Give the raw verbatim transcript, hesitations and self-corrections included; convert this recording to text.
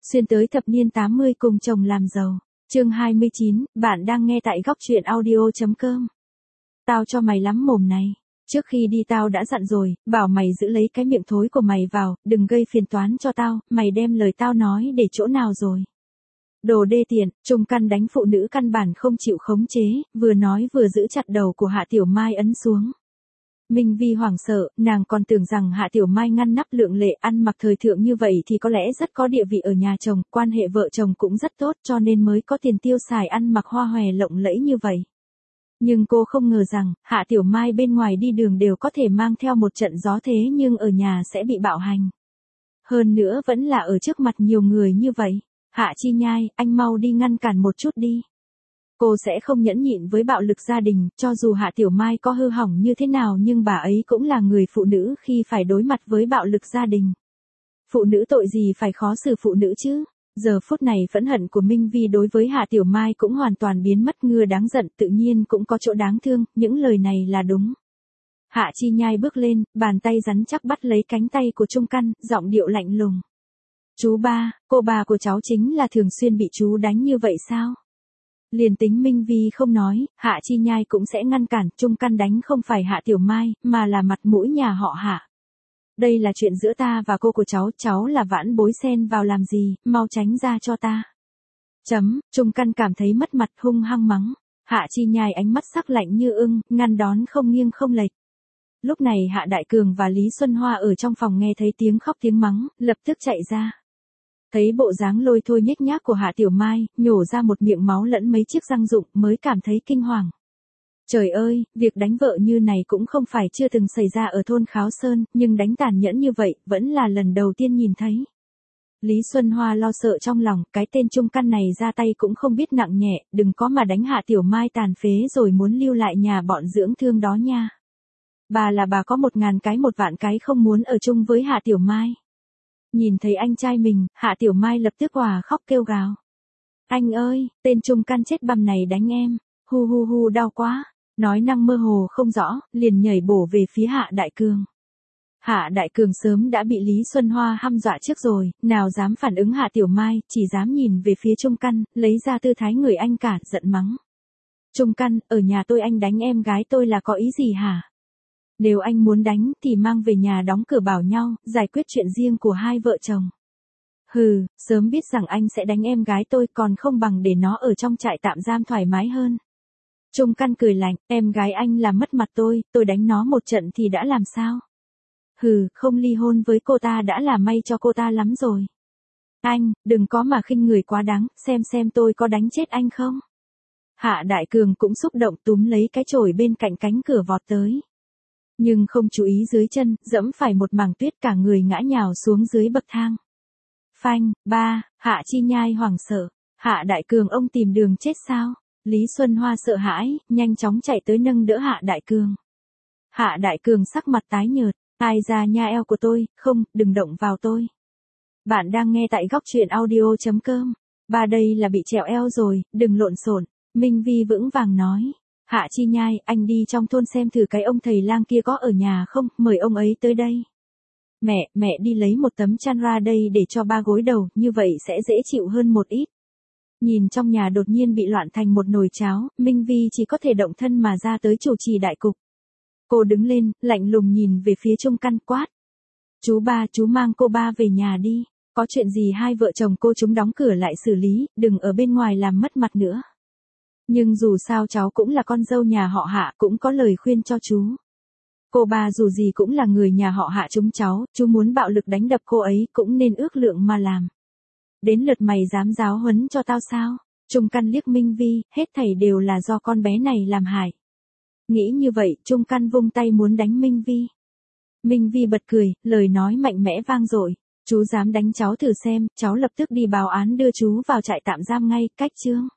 Xuyên tới thập niên tám mươi cùng chồng làm giàu. Chương hai mươi chín, bạn đang nghe tại góc truyện audio.com. Tao cho mày lắm mồm này. Trước khi đi tao đã dặn rồi, bảo mày giữ lấy cái miệng thối của mày vào, đừng gây phiền toán cho tao, mày đem lời tao nói để chỗ nào rồi. Đồ đê tiện, Trung Căn đánh phụ nữ căn bản không chịu khống chế, vừa nói vừa giữ chặt đầu của Hạ Tiểu Mai ấn xuống. Minh Vi hoảng sợ, nàng còn tưởng rằng Hạ Tiểu Mai ngăn nắp lượng lệ ăn mặc thời thượng như vậy thì có lẽ rất có địa vị ở nhà chồng, quan hệ vợ chồng cũng rất tốt cho nên mới có tiền tiêu xài ăn mặc hoa hòe lộng lẫy như vậy. Nhưng cô không ngờ rằng, Hạ Tiểu Mai bên ngoài đi đường đều có thể mang theo một trận gió thế nhưng ở nhà sẽ bị bạo hành. Hơn nữa vẫn là ở trước mặt nhiều người như vậy. Hạ Chi Nhai, anh mau đi ngăn cản một chút đi. Cô sẽ không nhẫn nhịn với bạo lực gia đình, cho dù Hạ Tiểu Mai có hư hỏng như thế nào nhưng bà ấy cũng là người phụ nữ khi phải đối mặt với bạo lực gia đình. Phụ nữ tội gì phải khó xử phụ nữ chứ? Giờ phút này phẫn hận của Minh Vi đối với Hạ Tiểu Mai cũng hoàn toàn biến mất, ngưa đáng giận tự nhiên cũng có chỗ đáng thương, những lời này là đúng. Hạ Chi Nhai bước lên, bàn tay rắn chắc bắt lấy cánh tay của Trung Căn, giọng điệu lạnh lùng. Chú ba, cô bà của cháu chính là thường xuyên bị chú đánh như vậy sao? Liền tính Minh Vi không nói, Hạ Chi Nhai cũng sẽ ngăn cản, Trung Căn đánh không phải Hạ Tiểu Mai, mà là mặt mũi nhà họ Hạ. Đây là chuyện giữa ta và cô của cháu, cháu là vãn bối xen vào làm gì, mau tránh ra cho ta. Chấm, Trung Căn cảm thấy mất mặt hung hăng mắng. Hạ Chi Nhai ánh mắt sắc lạnh như ưng, ngăn đón không nghiêng không lệch. Lúc này Hạ Đại Cường và Lý Xuân Hoa ở trong phòng nghe thấy tiếng khóc tiếng mắng, lập tức chạy ra. Thấy bộ dáng lôi thôi nhếch nhác của Hạ Tiểu Mai, nhổ ra một miệng máu lẫn mấy chiếc răng rụng mới cảm thấy kinh hoàng. Trời ơi, việc đánh vợ như này cũng không phải chưa từng xảy ra ở thôn Kháo Sơn, nhưng đánh tàn nhẫn như vậy, vẫn là lần đầu tiên nhìn thấy. Lý Xuân Hoa lo sợ trong lòng, cái tên Trung Căn này ra tay cũng không biết nặng nhẹ, đừng có mà đánh Hạ Tiểu Mai tàn phế rồi muốn lưu lại nhà bọn dưỡng thương đó nha. Bà là bà có một ngàn cái một vạn cái không muốn ở chung với Hạ Tiểu Mai. Nhìn thấy anh trai mình, Hạ Tiểu Mai lập tức òa khóc kêu gào. Anh ơi, tên Trung Căn chết bầm này đánh em, hu hu hu đau quá, nói năng mơ hồ không rõ, liền nhảy bổ về phía Hạ Đại Cường. Hạ Đại Cường sớm đã bị Lý Xuân Hoa hăm dọa trước rồi, nào dám phản ứng Hạ Tiểu Mai, chỉ dám nhìn về phía Trung Căn, lấy ra tư thái người anh cả, giận mắng. Trung Căn, ở nhà tôi anh đánh em gái tôi là có ý gì hả? Nếu anh muốn đánh thì mang về nhà đóng cửa bảo nhau, giải quyết chuyện riêng của hai vợ chồng. Hừ, sớm biết rằng anh sẽ đánh em gái tôi còn không bằng để nó ở trong trại tạm giam thoải mái hơn. Trung Căn cười lạnh, em gái anh làm mất mặt tôi, tôi đánh nó một trận thì đã làm sao? Hừ, không ly hôn với cô ta đã là may cho cô ta lắm rồi. Anh, đừng có mà khinh người quá đáng, xem xem tôi có đánh chết anh không? Hạ Đại Cường cũng xúc động túm lấy cái chổi bên cạnh cánh cửa vọt tới. Nhưng không chú ý dưới chân, dẫm phải một mảng tuyết cả người ngã nhào xuống dưới bậc thang. Phanh, ba, Hạ Chi Nhai hoảng sợ. Hạ Đại Cường ông tìm đường chết sao? Lý Xuân Hoa sợ hãi, nhanh chóng chạy tới nâng đỡ Hạ Đại Cường. Hạ Đại Cường sắc mặt tái nhợt, ai ra nha eo của tôi, không, đừng động vào tôi. Bạn đang nghe tại góc truyện audio.com. Ba đây là bị trẹo eo rồi, đừng lộn xộn. Minh Vi vững vàng nói. Hạ Chi Nhai, anh đi trong thôn xem thử cái ông thầy lang kia có ở nhà không, mời ông ấy tới đây. Mẹ, mẹ đi lấy một tấm chăn ra đây để cho ba gối đầu, như vậy sẽ dễ chịu hơn một ít. Nhìn trong nhà đột nhiên bị loạn thành một nồi cháo, Minh Vi chỉ có thể động thân mà ra tới chủ trì đại cục. Cô đứng lên, lạnh lùng nhìn về phía Trung Căn quát. Chú ba, chú mang cô ba về nhà đi, có chuyện gì hai vợ chồng cô chúng đóng cửa lại xử lý, đừng ở bên ngoài làm mất mặt nữa. Nhưng dù sao cháu cũng là con dâu nhà họ Hạ, cũng có lời khuyên cho chú. Cô ba dù gì cũng là người nhà họ Hạ chúng cháu, chú muốn bạo lực đánh đập cô ấy cũng nên ước lượng mà làm. Đến lượt mày dám giáo huấn cho tao sao? Trung Căn liếc Minh Vi, hết thảy đều là do con bé này làm hại. Nghĩ như vậy, Trung Căn vung tay muốn đánh Minh Vi. Minh Vi bật cười, lời nói mạnh mẽ vang dội. Chú dám đánh cháu thử xem, cháu lập tức đi báo án đưa chú vào trại tạm giam ngay, cách chương.